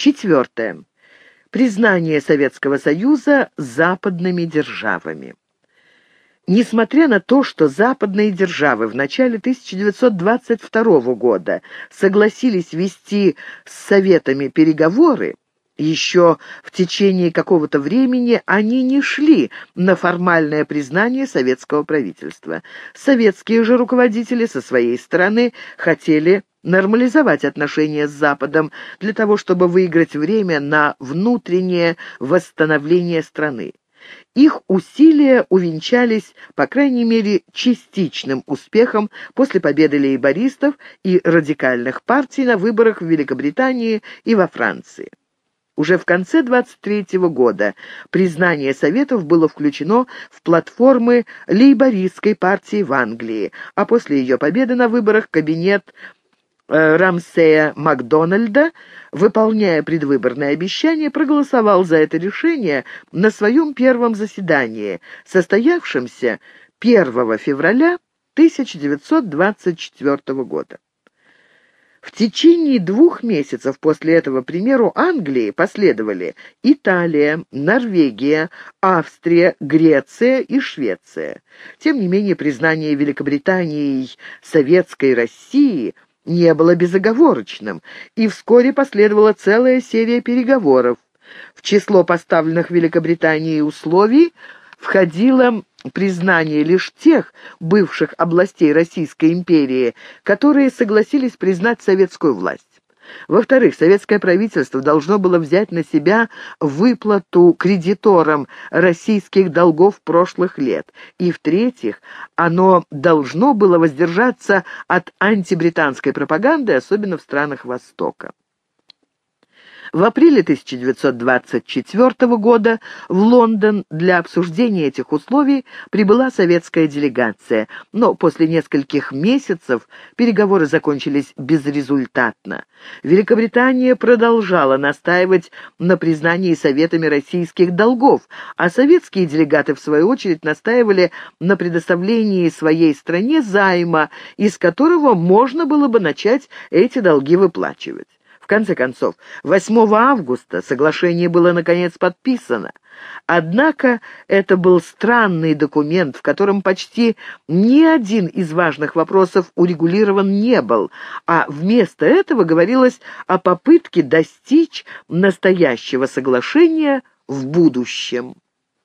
Четвертое. Признание Советского Союза западными державами. Несмотря на то, что западные державы в начале 1922 года согласились вести с Советами переговоры, еще в течение какого-то времени они не шли на формальное признание советского правительства. Советские же руководители со своей стороны хотели нормализовать отношения с Западом для того, чтобы выиграть время на внутреннее восстановление страны. Их усилия увенчались, по крайней мере, частичным успехом после победы лейбористов и радикальных партий на выборах в Великобритании и во Франции. Уже в конце 1923 года признание Советов было включено в платформы лейбористской партии в Англии, а после ее победы на выборах кабинет Рамсея Макдональда, выполняя предвыборные обещания, проголосовал за это решение на своем первом заседании, состоявшемся 1 февраля 1924 года. В течение 2 месяцев после этого примеру Англии последовали Италия, Норвегия, Австрия, Греция и Швеция. Тем не менее, признание Великобританией Советской России не было безоговорочным, и вскоре последовала целая серия переговоров. В число поставленных Великобританией условий входило признание лишь тех бывших областей Российской империи, которые согласились признать советскую власть. Во-вторых, советское правительство должно было взять на себя выплату кредиторам российских долгов прошлых лет. И, в-третьих, оно должно было воздержаться от антибританской пропаганды, особенно в странах Востока. В апреле 1924 года в Лондон для обсуждения этих условий прибыла советская делегация, но после нескольких месяцев переговоры закончились безрезультатно. Великобритания продолжала настаивать на признании Советами российских долгов, а советские делегаты, в свою очередь, настаивали на предоставлении своей стране займа, из которого можно было бы начать эти долги выплачивать. В конце концов, 8 августа соглашение было наконец подписано. Однако это был странный документ, в котором почти ни один из важных вопросов урегулирован не был, а вместо этого говорилось о попытке достичь настоящего соглашения в будущем.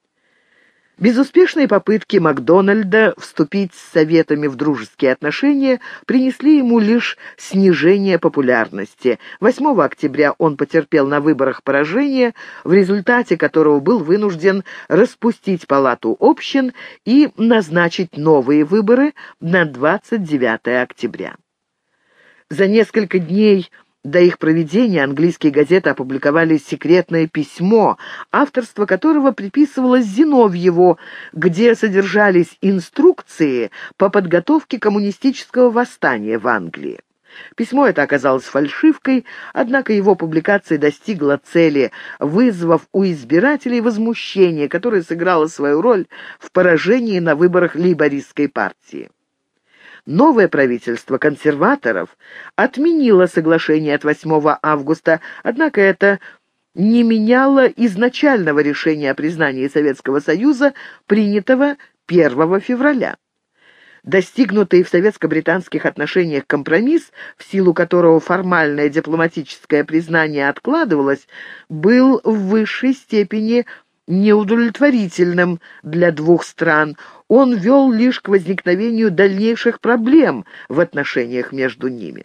Безуспешные попытки Макдональда вступить с Советами в дружеские отношения принесли ему лишь снижение популярности. 8 октября он потерпел на выборах поражение, в результате которого был вынужден распустить Палату общин и назначить новые выборы на 29 октября. За несколько дней до их проведения английские газеты опубликовали секретное письмо, авторство которого приписывалось Зиновьеву, где содержались инструкции по подготовке коммунистического восстания в Англии. Письмо это оказалось фальшивкой, однако его публикация достигла цели, вызвав у избирателей возмущение, которое сыграло свою роль в поражении на выборах лейбористской партии. Новое правительство консерваторов отменило соглашение от 8 августа, однако это не меняло изначального решения о признании Советского Союза, принятого 1 февраля. Достигнутый в советско-британских отношениях компромисс, в силу которого формальное дипломатическое признание откладывалось, был в высшей степени неудовлетворительным для двух стран. Он вел лишь к возникновению дальнейших проблем в отношениях между ними.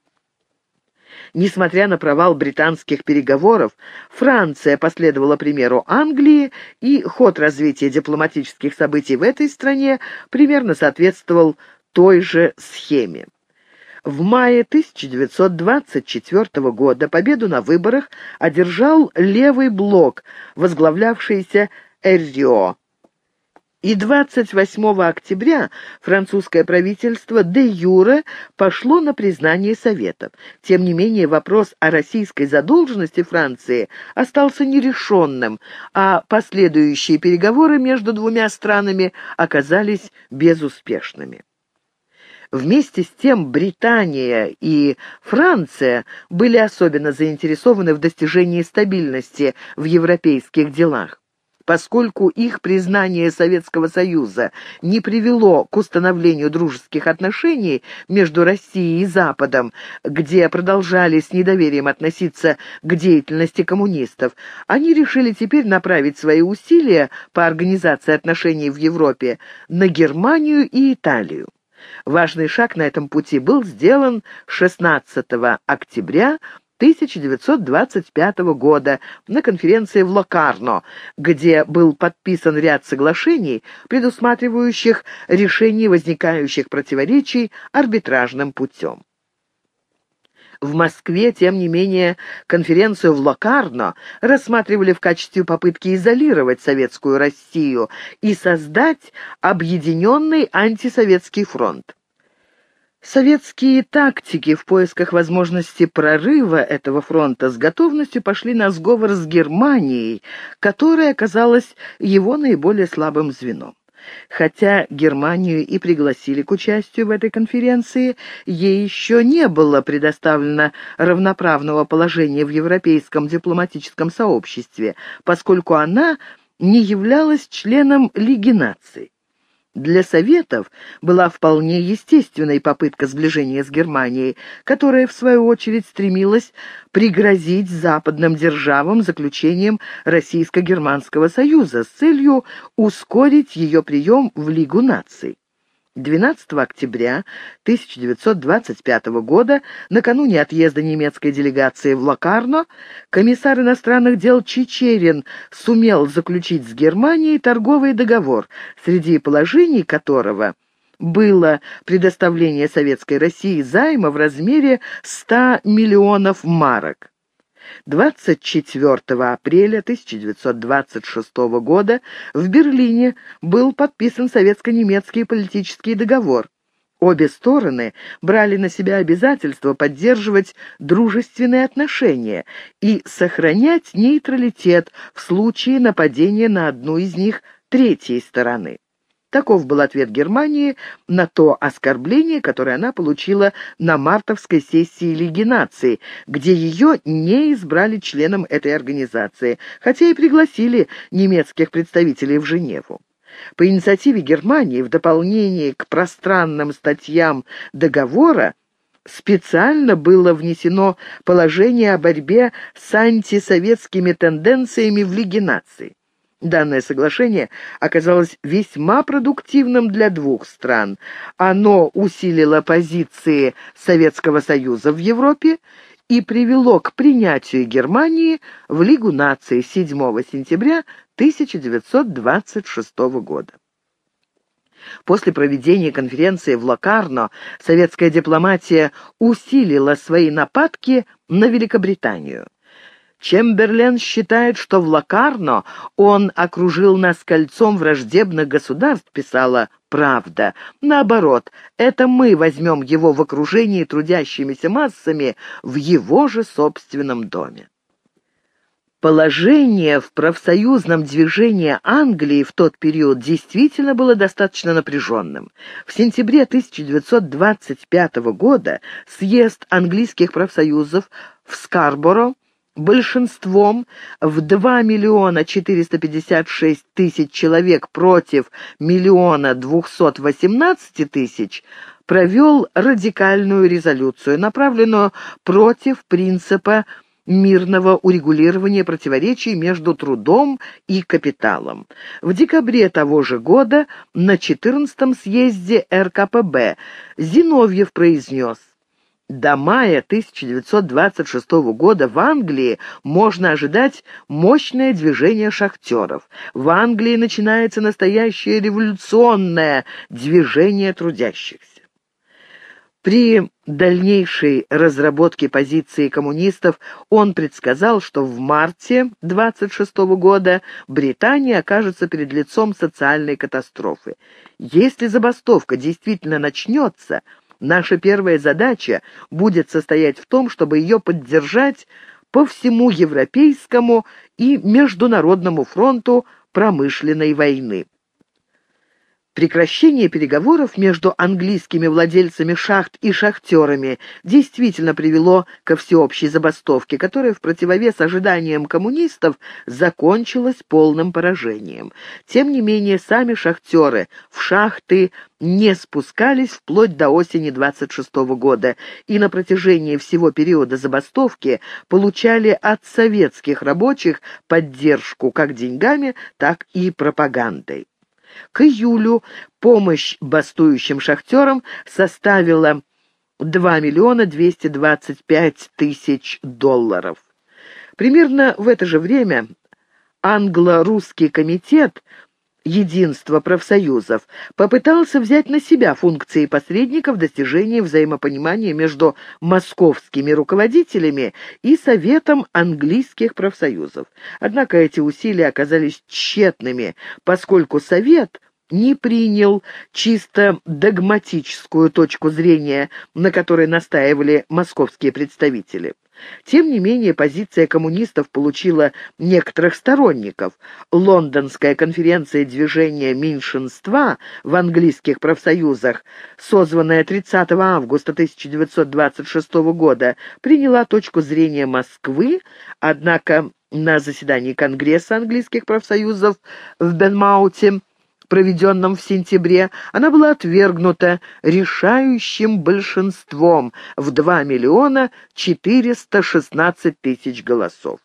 Несмотря на провал британских переговоров, Франция последовала примеру Англии, и ход развития дипломатических событий в этой стране примерно соответствовал той же схеме. В мае 1924 года победу на выборах одержал левый блок, возглавлявшийся Эррио. И 28 октября французское правительство де-юре пошло на признание Советов. Тем не менее, вопрос о российской задолженности Франции остался нерешенным, а последующие переговоры между двумя странами оказались безуспешными. Вместе с тем Британия и Франция были особенно заинтересованы в достижении стабильности в европейских делах. Поскольку их признание Советского Союза не привело к установлению дружеских отношений между Россией и Западом, где продолжали с недоверием относиться к деятельности коммунистов, они решили теперь направить свои усилия по организации отношений в Европе на Германию и Италию. Важный шаг на этом пути был сделан 16 октября 1925 года на конференции в Локарно, где был подписан ряд соглашений, предусматривающих решение возникающих противоречий арбитражным путем. В Москве, тем не менее, конференцию в Локарно рассматривали в качестве попытки изолировать советскую Россию и создать объединенный антисоветский фронт. Советские тактики в поисках возможности прорыва этого фронта с готовностью пошли на сговор с Германией, которая оказалась его наиболее слабым звеном. Хотя Германию и пригласили к участию в этой конференции, ей еще не было предоставлено равноправного положения в европейском дипломатическом сообществе, поскольку она не являлась членом Лиги наций. Для Советов была вполне естественной попытка сближения с Германией, которая, в свою очередь, стремилась пригрозить западным державам заключением Российско-Германского союза с целью ускорить ее прием в Лигу наций. 12 октября 1925 года, накануне отъезда немецкой делегации в Локарно, комиссар иностранных дел Чичерин сумел заключить с Германией торговый договор, среди положений которого было предоставление Советской России займа в размере 100 миллионов марок. 24 апреля 1926 года в Берлине был подписан советско-немецкий политический договор. Обе стороны брали на себя обязательство поддерживать дружественные отношения и сохранять нейтралитет в случае нападения на одну из них третьей стороны. Таков был ответ Германии на то оскорбление, которое она получила на мартовской сессии Лиги наций, где ее не избрали членом этой организации, хотя и пригласили немецких представителей в Женеву. По инициативе Германии, в дополнение к пространным статьям договора, специально было внесено положение о борьбе с антисоветскими тенденциями в Лиге наций. Данное соглашение оказалось весьма продуктивным для двух стран. Оно усилило позиции Советского Союза в Европе и привело к принятию Германии в Лигу наций 7 сентября 1926 года. После проведения конференции в Локарно советская дипломатия усилила свои нападки на Великобританию. Чемберлен считает, что в Локарно он окружил нас кольцом враждебных государств, писала «Правда». Наоборот, это мы возьмем его в окружении трудящимися массами в его же собственном доме. Положение в профсоюзном движении Англии в тот период действительно было достаточно напряженным. В сентябре 1925 года съезд английских профсоюзов в Скарборо большинством в 2 456 000 человек против 1 218 000 провел радикальную резолюцию, направленную против принципа мирного урегулирования противоречий между трудом и капиталом. В декабре того же года на 14-м съезде РКПБ Зиновьев произнес: «До мая 1926 года в Англии можно ожидать мощное движение шахтеров. В Англии начинается настоящее революционное движение трудящихся». При дальнейшей разработке позиции коммунистов он предсказал, что в марте 1926 года Британия окажется перед лицом социальной катастрофы. Если забастовка действительно начнется, наша первая задача будет состоять в том, чтобы ее поддержать по всему европейскому и международному фронту промышленной войны. Прекращение переговоров между английскими владельцами шахт и шахтерами действительно привело ко всеобщей забастовке, которая в противовес ожиданиям коммунистов закончилась полным поражением. Тем не менее, сами шахтеры в шахты не спускались вплоть до осени 26-го года и на протяжении всего периода забастовки получали от советских рабочих поддержку как деньгами, так и пропагандой. К июлю помощь бастующим шахтерам составила $2 225 000. Примерно в это же время англо-русский комитет Единства профсоюзов попытался взять на себя функции посредника в достижении взаимопонимания между московскими руководителями и Советом английских профсоюзов. Однако эти усилия оказались тщетными, поскольку Совет не принял чисто догматическую точку зрения, на которой настаивали московские представители. Тем не менее, позиция коммунистов получила некоторых сторонников. Лондонская конференция движения меньшинства в английских профсоюзах, созванная 30 августа 1926 года, приняла точку зрения Москвы, однако на заседании Конгресса английских профсоюзов в Бенмауте, проведенном в сентябре, она была отвергнута решающим большинством в 2 416 000 голосов.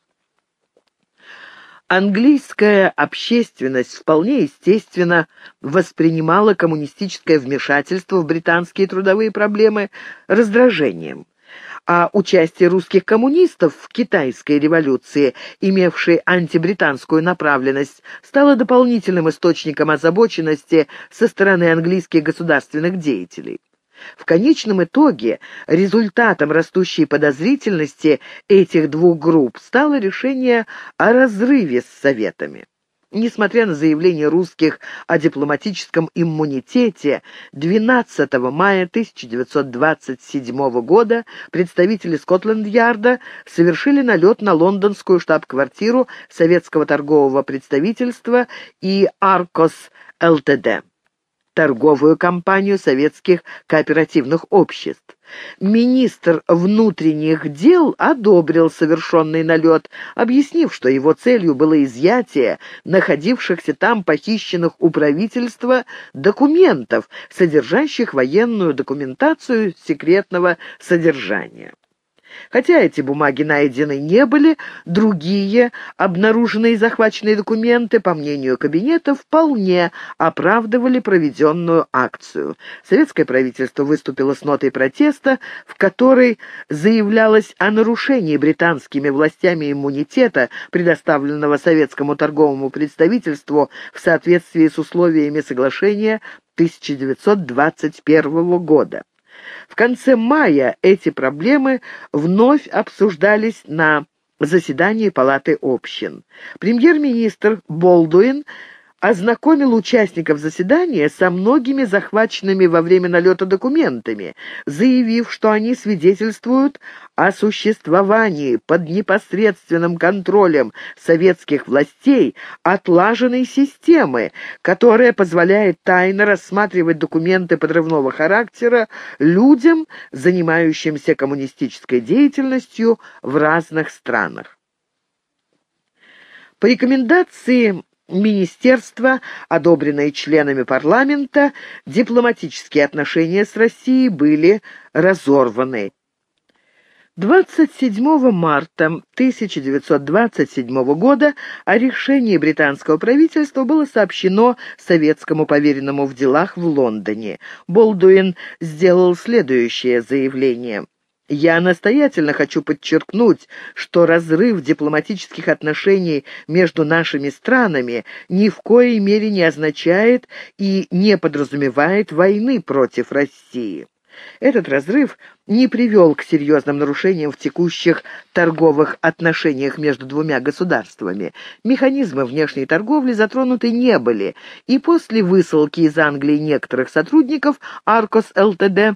Английская общественность вполне естественно воспринимала коммунистическое вмешательство в британские трудовые проблемы раздражением. А участие русских коммунистов в китайской революции, имевшей антибританскую направленность, стало дополнительным источником озабоченности со стороны английских государственных деятелей. В конечном итоге результатом растущей подозрительности этих двух групп стало решение о разрыве с Советами. Несмотря на заявление русских о дипломатическом иммунитете, 12 мая 1927 года представители Скотланд-Ярда совершили налет на лондонскую штаб-квартиру советского торгового представительства и Аркос ЛТД, торговую компанию советских кооперативных обществ. Министр внутренних дел одобрил совершенный налет, объяснив, что его целью было изъятие находившихся там похищенных у правительства документов, содержащих военную документацию секретного содержания. Хотя эти бумаги найдены не были, другие обнаруженные и захваченные документы, по мнению кабинета, вполне оправдывали проведенную акцию. Советское правительство выступило с нотой протеста, в которой заявлялось о нарушении британскими властями иммунитета, предоставленного советскому торговому представительству в соответствии с условиями соглашения 1921 года. В конце мая эти проблемы вновь обсуждались на заседании Палаты общин. Премьер-министр Болдуин ознакомил участников заседания со многими захваченными во время налета документами, заявив, что они свидетельствуют о существовании под непосредственным контролем советских властей отлаженной системы, которая позволяет тайно рассматривать документы подрывного характера людям, занимающимся коммунистической деятельностью в разных странах. По рекомендации Министерства, одобренные членами парламента, дипломатические отношения с Россией были разорваны. 27 марта 1927 года о решении британского правительства было сообщено советскому поверенному в делах в Лондоне. Болдуин сделал следующее заявление: «Я настоятельно хочу подчеркнуть, что разрыв дипломатических отношений между нашими странами ни в коей мере не означает и не подразумевает войны против России». Этот разрыв не привел к серьезным нарушениям в текущих торговых отношениях между двумя государствами. Механизмы внешней торговли затронуты не были, и после высылки из Англии некоторых сотрудников Аркос ЛТД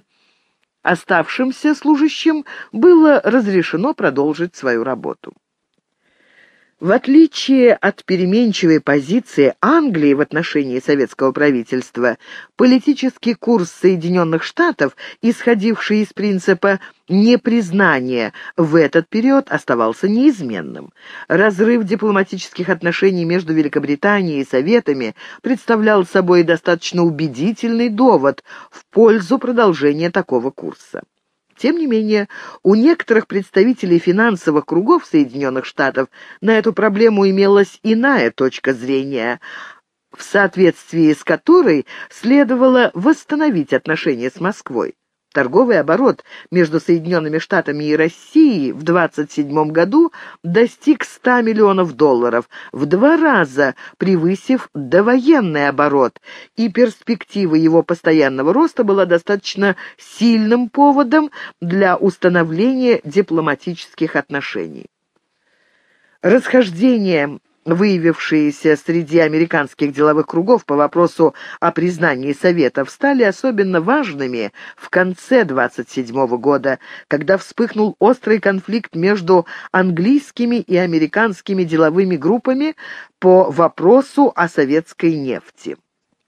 оставшимся служащим было разрешено продолжить свою работу. В отличие от переменчивой позиции Англии в отношении советского правительства, политический курс Соединенных Штатов, исходивший из принципа непризнания, в этот период оставался неизменным. Разрыв дипломатических отношений между Великобританией и Советами представлял собой достаточно убедительный довод в пользу продолжения такого курса. Тем не менее, у некоторых представителей финансовых кругов Соединенных Штатов на эту проблему имелась иная точка зрения, в соответствии с которой следовало восстановить отношения с Москвой. Торговый оборот между Соединенными Штатами и Россией в 1927 году достиг $100 миллионов, в 2 раза превысив довоенный оборот, и перспектива его постоянного роста была достаточно сильным поводом для установления дипломатических отношений. Расхождения, выявившиеся среди американских деловых кругов по вопросу о признании Советов, стали особенно важными в конце 1927 года, когда вспыхнул острый конфликт между английскими и американскими деловыми группами по вопросу о советской нефти.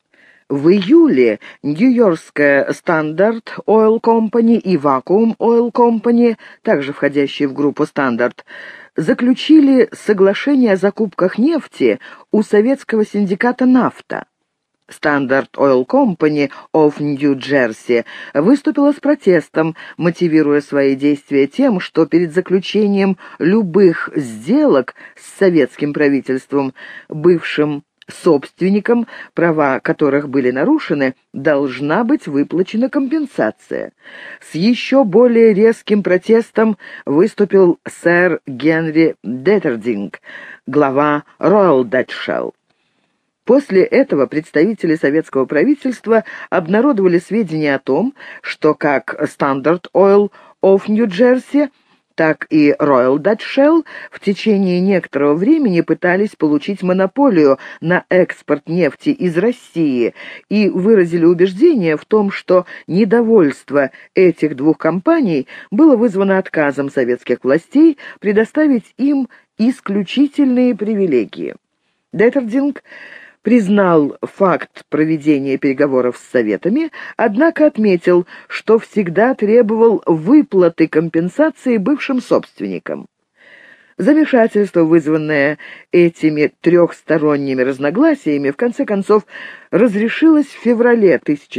В июле Нью-Йоркская Standard Oil Company и Vacuum Oil Company, также входящие в группу Standard, заключили соглашение о закупках нефти у советского синдиката «Нафта». Standard Oil Company of New Jersey выступила с протестом, мотивируя свои действия тем, что перед заключением любых сделок с советским правительством, бывшим собственникам, права которых были нарушены, должна быть выплачена компенсация. С еще более резким протестом выступил сэр Генри Деттердинг, глава Royal Dutch Shell. После этого представители советского правительства обнародовали сведения о том, что как Standard Oil of New Jersey, так и Royal Dutch Shell в течение некоторого времени пытались получить монополию на экспорт нефти из России и выразили убеждение в том, что недовольство этих двух компаний было вызвано отказом советских властей предоставить им исключительные привилегии. Деттердинг признал факт проведения переговоров с Советами, однако отметил, что всегда требовал выплаты компенсации бывшим собственникам. Замешательство, вызванное этими трехсторонними разногласиями, в конце концов разрешилось в феврале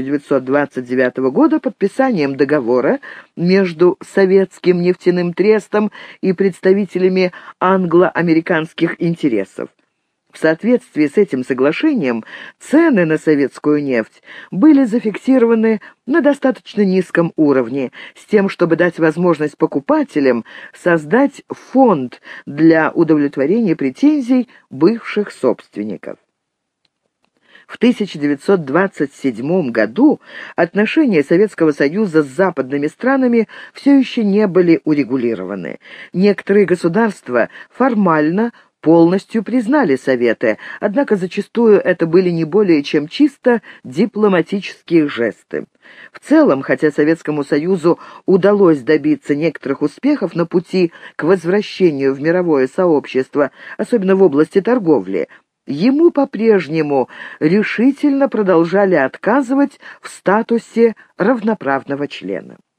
1929 года подписанием договора между Советским нефтяным трестом и представителями англо-американских интересов. В соответствии с этим соглашением цены на советскую нефть были зафиксированы на достаточно низком уровне, с тем, чтобы дать возможность покупателям создать фонд для удовлетворения претензий бывших собственников. В 1927 году отношения Советского Союза с западными странами все еще не были урегулированы. Некоторые государства формально полностью признали Советы, однако зачастую это были не более чем чисто дипломатические жесты. В целом, хотя Советскому Союзу удалось добиться некоторых успехов на пути к возвращению в мировое сообщество, особенно в области торговли, ему по-прежнему решительно продолжали отказывать в статусе равноправного члена.